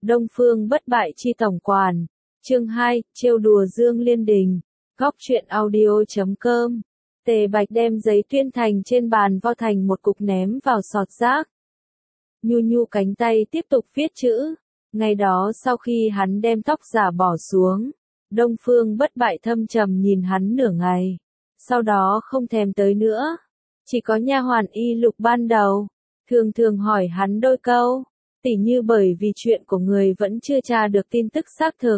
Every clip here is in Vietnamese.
Đông Phương bất bại chi tổng quản. Chương 2, trêu đùa Dương Liên Đình. Góc truyện audio.com. Tề Bạch đem giấy tuyên thành trên bàn vo thành một cục ném vào sọt rác. Nhu nhu cánh tay tiếp tục viết chữ. Ngày đó sau khi hắn đem tóc giả bỏ xuống, Đông Phương bất bại thâm trầm nhìn hắn nửa ngày. Sau đó không thèm tới nữa. Chỉ có nha hoàn Y Lục ban đầu thường thường hỏi hắn đôi câu, tỉ như bởi vì chuyện của người vẫn chưa tra được tin tức xác thực.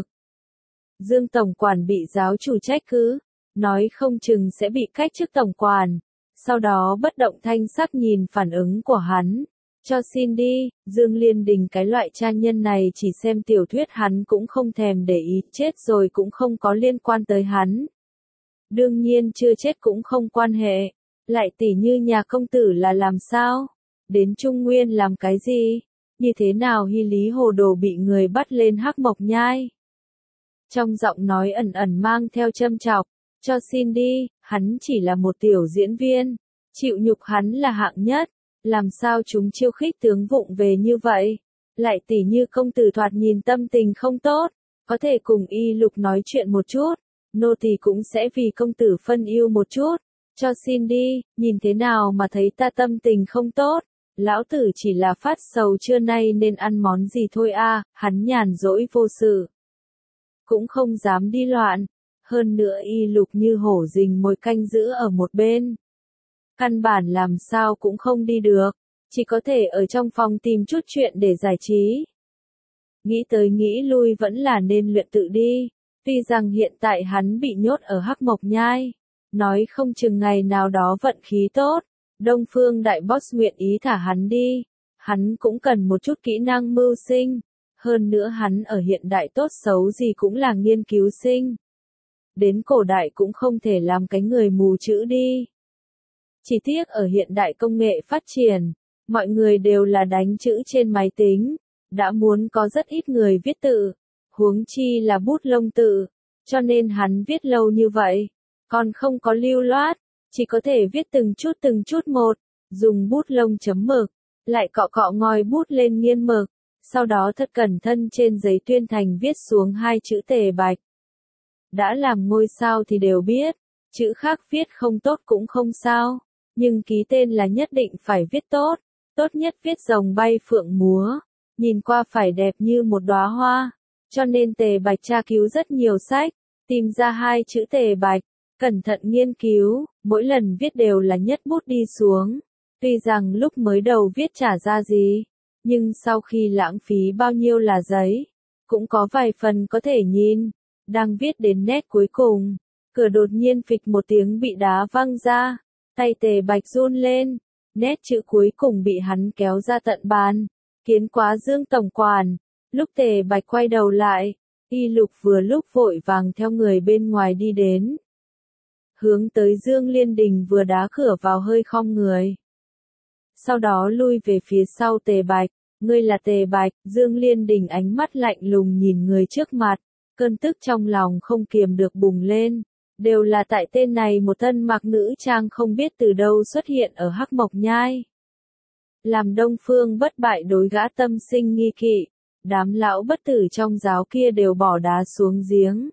Dương tổng quản bị giáo chủ trách cứ, nói không chừng sẽ bị cách chức tổng quản. Sau đó bất động thanh sắc nhìn phản ứng của hắn. Cho xin đi, Dương Liên Đình cái loại cha nhân này chỉ xem tiểu thuyết hắn cũng không thèm để ý, chết rồi cũng không có liên quan tới hắn. Đương nhiên chưa chết cũng không quan hệ, lại tỉ như nhà công tử là làm sao? Đến Trung Nguyên làm cái gì? Như thế nào Hy Lý Hồ Đồ bị người bắt lên Hắc Mộc Nhai? Trong giọng nói ẩn ẩn mang theo châm chọc, cho xin đi, hắn chỉ là một tiểu diễn viên, chịu nhục hắn là hạng nhất, làm sao chúng chiêu khích tướng vụng về như vậy? Lại tỉ như công tử thoạt nhìn tâm tình không tốt, có thể cùng Y Lục nói chuyện một chút, nô tỳ cũng sẽ vì công tử phân ưu một chút, cho xin đi, nhìn thế nào mà thấy ta tâm tình không tốt? Lão tử chỉ là phát sầu trưa nay nên ăn món gì thôi a, hắn nhàn rỗi vô sự. Cũng không dám đi loạn, hơn nữa Y Lục như hổ rình mồi canh giữ ở một bên. Căn bản làm sao cũng không đi được, chỉ có thể ở trong phòng tìm chút chuyện để giải trí. Nghĩ tới nghĩ lui vẫn là nên luyện tự đi, tuy rằng hiện tại hắn bị nhốt ở Hắc Mộc Nhai, nói không chừng ngày nào đó vận khí tốt. Đông Phương đại boss nguyện ý thả hắn đi, hắn cũng cần một chút kỹ năng mưu sinh, hơn nữa hắn ở hiện đại tốt xấu gì cũng là nghiên cứu sinh. Đến cổ đại cũng không thể làm cái người mù chữ đi. Chỉ tiếc ở hiện đại công nghệ phát triển, mọi người đều là đánh chữ trên máy tính, đã muốn có rất ít người viết tự, huống chi là bút lông tự, cho nên hắn viết lâu như vậy, còn không có lưu loát. Chỉ có thể viết từng chút một, dùng bút lông chấm mực, lại cọ cọ ngòi bút lên nghiên mực, sau đó thật cẩn thận trên giấy tuyên thành viết xuống hai chữ Tề Bạch. Đã làm ngôi sao thì đều biết, chữ khác viết không tốt cũng không sao, nhưng ký tên là nhất định phải viết tốt, tốt nhất viết rồng bay phượng múa, nhìn qua phải đẹp như một đóa hoa, cho nên Tề Bạch tra cứu rất nhiều sách, tìm ra hai chữ Tề Bạch. Cẩn thận nghiên cứu, mỗi lần viết đều là nhất bút đi xuống. Tuy rằng lúc mới đầu viết chả ra gì, nhưng sau khi lãng phí bao nhiêu là giấy, cũng có vài phần có thể nhìn. Đang viết đến nét cuối cùng, cửa đột nhiên phịch một tiếng bị đá văng ra, tay Tề Bạch run lên, nét chữ cuối cùng bị hắn kéo ra tận bàn. Kiến quá Dương tổng quản, lúc Tề Bạch quay đầu lại, Y Lục vừa lúc vội vàng theo người bên ngoài đi đến. Hướng tới Dương Liên Đình vừa đá cửa vào hơi khom người. Sau đó lui về phía sau Tề Bạch, ngươi là Tề Bạch, Dương Liên Đình ánh mắt lạnh lùng nhìn người trước mặt, cơn tức trong lòng không kiềm được bùng lên, đều là tại tên này một thân mặc nữ trang không biết từ đâu xuất hiện ở Hắc Mộc Nhai. Làm Đông Phương bất bại đối gã tâm sinh nghi kỵ, đám lão bất tử trong giáo kia đều bỏ đá xuống giếng.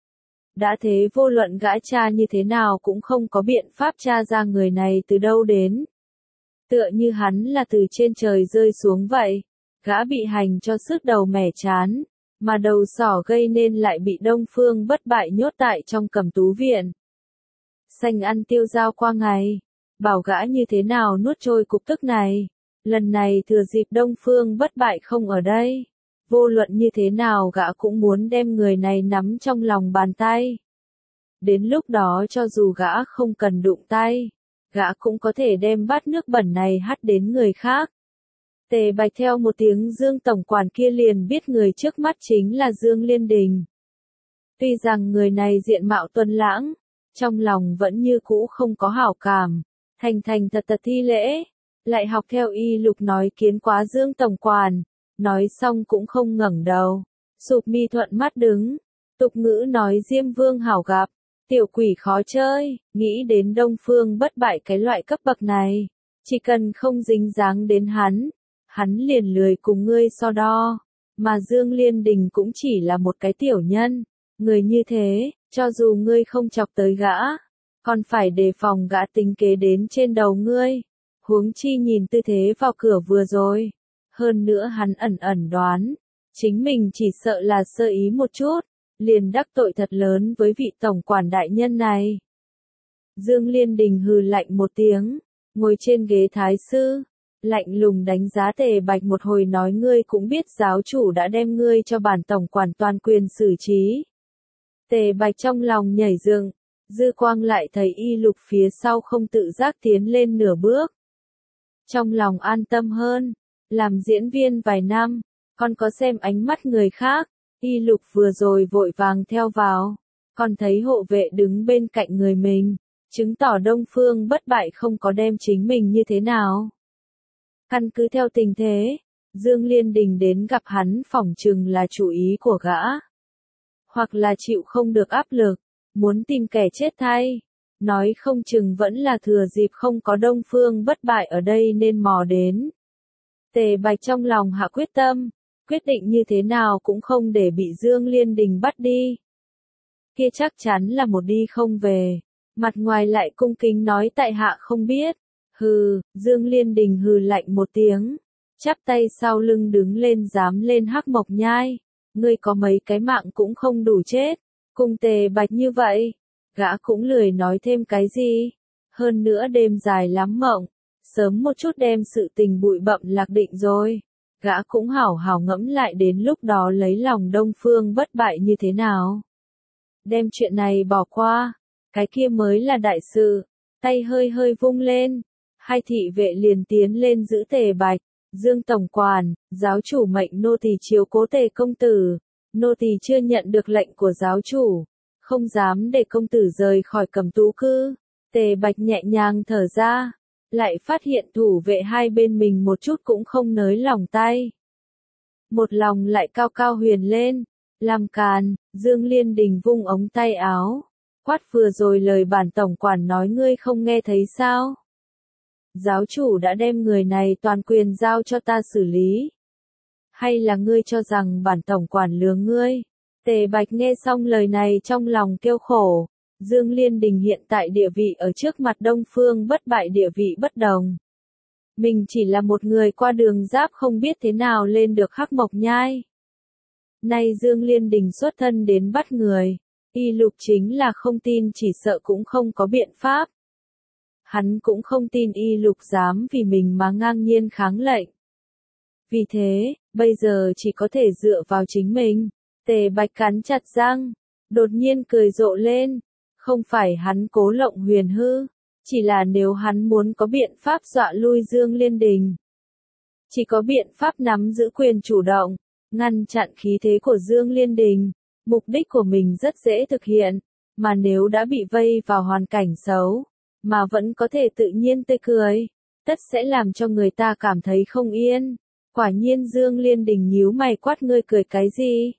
Đã thế vô luận gã cha như thế nào cũng không có biện pháp tra ra người này từ đâu đến. Tựa như hắn là từ trên trời rơi xuống vậy, gã bị hành cho sứt đầu mẻ chán, mà đầu sỏ gây nên lại bị Đông Phương bất bại nhốt tại trong Cẩm Tú viện. Xanh ăn tiêu dao qua ngày, bảo gã như thế nào nuốt trôi cục tức này, lần này thừa dịp Đông Phương bất bại không ở đây. Vô luận như thế nào gã cũng muốn đem người này nắm trong lòng bàn tay. Đến lúc đó cho dù gã không cần đụng tay, gã cũng có thể đem bát nước bẩn này hắt đến người khác. Tề Bạch theo một tiếng Dương tổng quản kia liền biết người trước mắt chính là Dương Liên Đình. Tuy rằng người này diện mạo tuấn lãng, trong lòng vẫn như cũ không có hảo cảm, thành thật thi lễ, lại học theo Y Lục nói kiến quá Dương tổng quản. Nói xong cũng không ngẩng đầu, sụp mi thuận mắt đứng, tục ngữ nói Diêm Vương hảo gặp, tiểu quỷ khó chơi, nghĩ đến Đông Phương bất bại cái loại cấp bậc này, chỉ cần không dính dáng đến hắn liền lười cùng ngươi so đo, mà Dương Liên Đình cũng chỉ là một cái tiểu nhân. Người như thế, cho dù ngươi không chọc tới gã, còn phải đề phòng gã tính kế đến trên đầu ngươi. Huống chi nhìn tư thế vào cửa vừa rồi. Hơn nữa hắn ẩn ẩn đoán, chính mình chỉ sợ là sơ ý một chút, liền đắc tội thật lớn với vị tổng quản đại nhân này. Dương Liên Đình hừ lạnh một tiếng, ngồi trên ghế thái sư, lạnh lùng đánh giá Tề Bạch một hồi, nói ngươi cũng biết giáo chủ đã đem ngươi cho bản tổng quản toàn quyền xử trí. Tề Bạch trong lòng nhảy dựng, dư quang lại thấy Y Lục phía sau không tự giác tiến lên nửa bước. Trong lòng an tâm hơn, làm diễn viên vài năm, còn có xem ánh mắt người khác, Y Lục vừa rồi vội vàng theo vào, còn thấy hộ vệ đứng bên cạnh người mình, chứng tỏ Đông Phương Bất Bại không có đem chính mình như thế nào. Căn cứ theo tình thế, Dương Liên Đình đến gặp hắn phỏng chừng là chủ ý của gã. Hoặc là chịu không được áp lực, muốn tìm kẻ chết thay. Nói không chừng vẫn là thừa dịp không có Đông Phương Bất Bại ở đây nên mò đến. Tề Bạch trong lòng hạ quyết tâm, quyết định như thế nào cũng không để bị Dương Liên Đình bắt đi. Kia chắc chắn là một đi không về, mặt ngoài lại cung kính nói tại hạ không biết. Hừ, Dương Liên Đình hừ lạnh một tiếng, chắp tay sau lưng đứng lên dám lên Hắc Mộc Nhai. Ngươi có mấy cái mạng cũng không đủ chết, cùng Tề Bạch như vậy, gã cũng lười nói thêm cái gì. Hơn nữa đêm dài lắm mộng, sớm một chút đem sự tình bụi bặm lạc định rồi. Gã cũng hảo hảo ngẫm lại đến lúc đó lấy lòng Đông Phương Bất Bại như thế nào. Đem chuyện này bỏ qua, cái kia mới là đại sự. Tay hơi hơi vung lên, hai thị vệ liền tiến lên giữ Tề Bạch. Dương tổng quản, giáo chủ mệnh nô tỳ chiếu cố Tề công tử, nô tỳ chưa nhận được lệnh của giáo chủ, không dám để công tử rời khỏi Cẩm Tú cư. Tề Bạch nhẹ nhàng thở ra, lại phát hiện thủ vệ hai bên mình một chút cũng không nới lỏng tay. Một lòng lại cao cao huyền lên, làm càn. Dương Liên Đình vung ống tay áo, quát vừa rồi lời bản tổng quản nói ngươi không nghe thấy sao? Giáo chủ đã đem người này toàn quyền giao cho ta xử lý. Hay là ngươi cho rằng bản tổng quản lừa ngươi? Tề Bạch nghe xong lời này trong lòng kêu khổ. Dương Liên Đình hiện tại địa vị ở trước mặt Đông Phương Bất Bại địa vị bất đồng. Mình chỉ là một người qua đường giáp không biết thế nào lên được Hắc Mộc Nhai. Nay Dương Liên Đình xuất thân đến bắt người. Y Lục chính là không tin chỉ sợ cũng không có biện pháp. Hắn cũng không tin Y Lục dám vì mình mà ngang nhiên kháng lệnh. Vì thế, bây giờ chỉ có thể dựa vào chính mình. Tề Bạch cắn chặt răng, đột nhiên cười rộ lên. Không phải hắn cố lộng huyền hư, chỉ là nếu hắn muốn có biện pháp dọa lui Dương Liên Đình. Chỉ có biện pháp nắm giữ quyền chủ động, ngăn chặn khí thế của Dương Liên Đình. Mục đích của mình rất dễ thực hiện, mà nếu đã bị vây vào hoàn cảnh xấu, mà vẫn có thể tự nhiên tươi cười, tất sẽ làm cho người ta cảm thấy không yên. Quả nhiên Dương Liên Đình nhíu mày quát ngươi cười cái gì?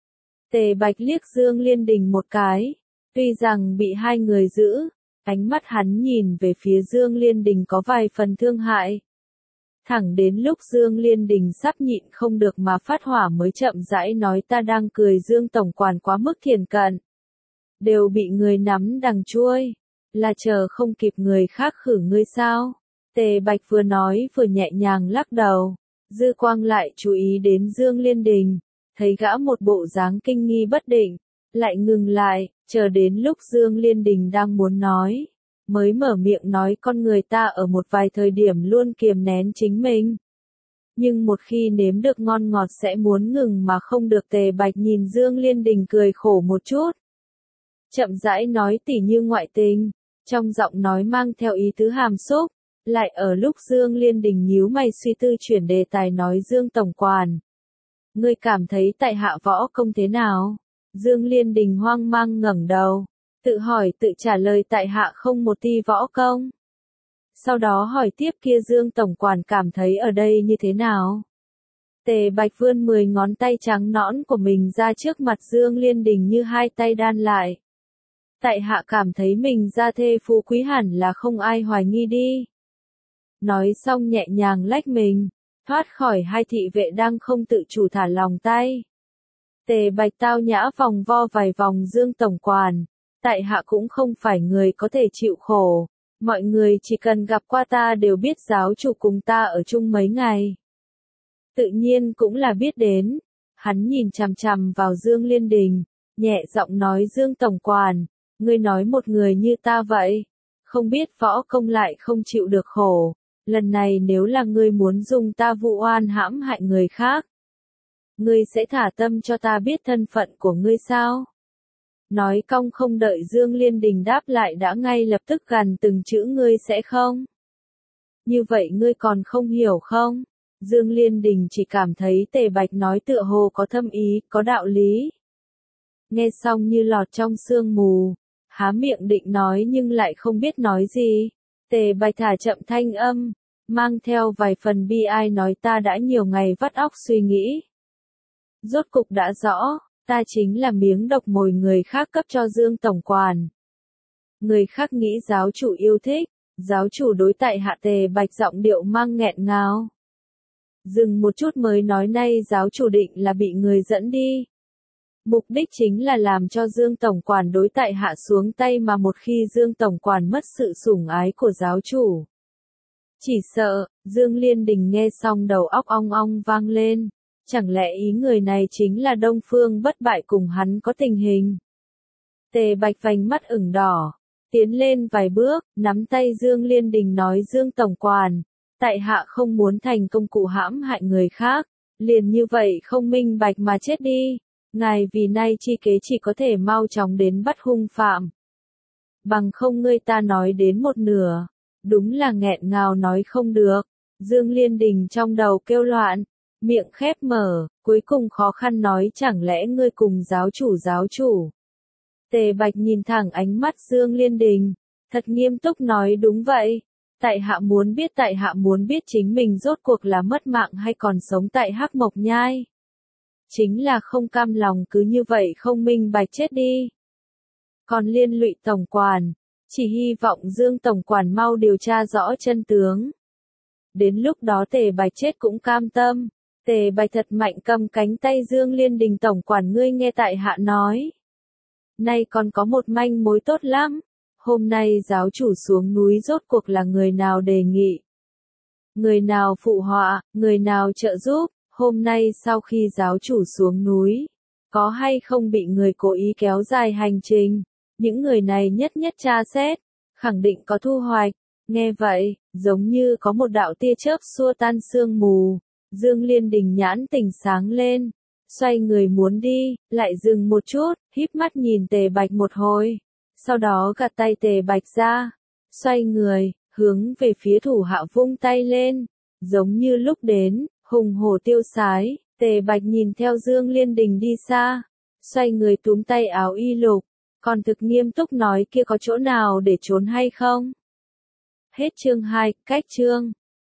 Tề Bạch liếc Dương Liên Đình một cái, tuy rằng bị hai người giữ, ánh mắt hắn nhìn về phía Dương Liên Đình có vài phần thương hại. Thẳng đến lúc Dương Liên Đình sắp nhịn không được mà phát hỏa mới chậm rãi nói ta đang cười Dương tổng quản quá mức thiển cận. Đều bị người nắm đằng chuôi, là chờ không kịp người khác khử ngươi sao? Tề Bạch vừa nói vừa nhẹ nhàng lắc đầu, dư quang lại chú ý đến Dương Liên Đình, thấy gã một bộ dáng kinh nghi bất định, lại ngừng lại, chờ đến lúc Dương Liên Đình đang muốn nói, mới mở miệng nói con người ta ở một vài thời điểm luôn kiềm nén chính mình. Nhưng một khi nếm được ngon ngọt sẽ muốn ngừng mà không được. Tề Bạch nhìn Dương Liên Đình cười khổ một chút. Chậm rãi nói tỉ như ngoại tình, trong giọng nói mang theo ý tứ hàm xúc, lại ở lúc Dương Liên Đình nhíu mày suy tư chuyển đề tài nói Dương tổng quản. Ngươi cảm thấy tại hạ võ công thế nào? Dương Liên Đình hoang mang ngẩng đầu, tự hỏi tự trả lời tại hạ không một ti võ công. Sau đó hỏi tiếp kia Dương tổng quản cảm thấy ở đây như thế nào? Tề Bạch vươn 10 ngón tay trắng nõn của mình ra trước mặt Dương Liên Đình như hai tay đan lại. Tại hạ cảm thấy mình gia thê phú quý hẳn là không ai hoài nghi đi. Nói xong nhẹ nhàng lách mình, thoát khỏi hai thị vệ đang không tự chủ thả lòng tay. Tề Bạch tao nhã vòng vo vài vòng Dương tổng quản, tại hạ cũng không phải người có thể chịu khổ, mọi người chỉ cần gặp qua ta đều biết giáo chủ cùng ta ở chung mấy ngày. Tự nhiên cũng là biết đến, hắn nhìn chằm chằm vào Dương Liên Đình, nhẹ giọng nói Dương tổng quản, ngươi nói một người như ta vậy, không biết võ công lại không chịu được khổ, lần này nếu là ngươi muốn dùng ta vụ oan hãm hại người khác, ngươi sẽ thả tâm cho ta biết thân phận của ngươi sao? Nói cong không đợi Dương Liên Đình đáp lại đã ngay lập tức gằn từng chữ ngươi sẽ không? Như vậy ngươi còn không hiểu không? Dương Liên Đình chỉ cảm thấy Tề Bạch nói tựa hồ có thâm ý, có đạo lý. Nghe xong như lọt trong sương mù, há miệng định nói nhưng lại không biết nói gì. Tề Bạch thả chậm thanh âm, mang theo vài phần bi ai nói ta đã nhiều ngày vắt óc suy nghĩ. Rốt cục đã rõ, ta chính là miếng độc mồi người khác cấp cho Dương tổng quản. Người khác nghĩ giáo chủ yêu thích, giáo chủ đối tại hạ. Tề Bạch giọng điệu mang nghẹn ngào. Dừng một chút mới nói nay giáo chủ định là bị người dẫn đi. Mục đích chính là làm cho Dương tổng quản đối tại hạ xuống tay mà một khi Dương tổng quản mất sự sủng ái của giáo chủ. Chỉ sợ, Dương Liên Đình nghe xong đầu óc ong ong vang lên. Chẳng lẽ ý người này chính là Đông Phương Bất Bại cùng hắn có tình hình? Tề Bạch vành mắt ửng đỏ, tiến lên vài bước, nắm tay Dương Liên Đình nói Dương tổng quản, tại hạ không muốn thành công cụ hãm hại người khác, liền như vậy không minh bạch mà chết đi, ngài vì nay chi kế chỉ có thể mau chóng đến bắt hung phạm. Bằng không ngươi ta nói đến một nửa, đúng là nghẹn ngào nói không được, Dương Liên Đình trong đầu kêu loạn. Miệng khép mở, cuối cùng khó khăn nói chẳng lẽ ngươi cùng giáo chủ. Tề Bạch nhìn thẳng ánh mắt Dương Liên Đình, thật nghiêm túc nói đúng vậy. Tại hạ muốn biết chính mình rốt cuộc là mất mạng hay còn sống tại Hắc Mộc Nhai. Chính là không cam lòng cứ như vậy không minh bạch chết đi. Còn liên lụy tổng quản, chỉ hy vọng Dương tổng quản mau điều tra rõ chân tướng. Đến lúc đó Tề Bạch chết cũng cam tâm. Tề Bạch thật mạnh cầm cánh tay Dương Liên Đình tổng quản ngươi nghe tại hạ nói. Nay còn có một manh mối tốt lắm. Hôm nay giáo chủ xuống núi rốt cuộc là người nào đề nghị. Người nào phụ họa, người nào trợ giúp. Hôm nay sau khi giáo chủ xuống núi, có hay không bị người cố ý kéo dài hành trình. Những người này nhất tra xét, khẳng định có thu hoạch. Nghe vậy, giống như có một đạo tia chớp xua tan sương mù. Dương Liên Đình nhãn tỉnh sáng lên, xoay người muốn đi, lại dừng một chút, híp mắt nhìn Tề Bạch một hồi, sau đó gạt tay Tề Bạch ra, xoay người, hướng về phía thủ hạ vung tay lên, giống như lúc đến, hùng hổ tiêu sái. Tề Bạch nhìn theo Dương Liên Đình đi xa, xoay người túm tay áo y lục, còn thực nghiêm túc nói kia có chỗ nào để trốn hay không? Hết chương 2, cách chương.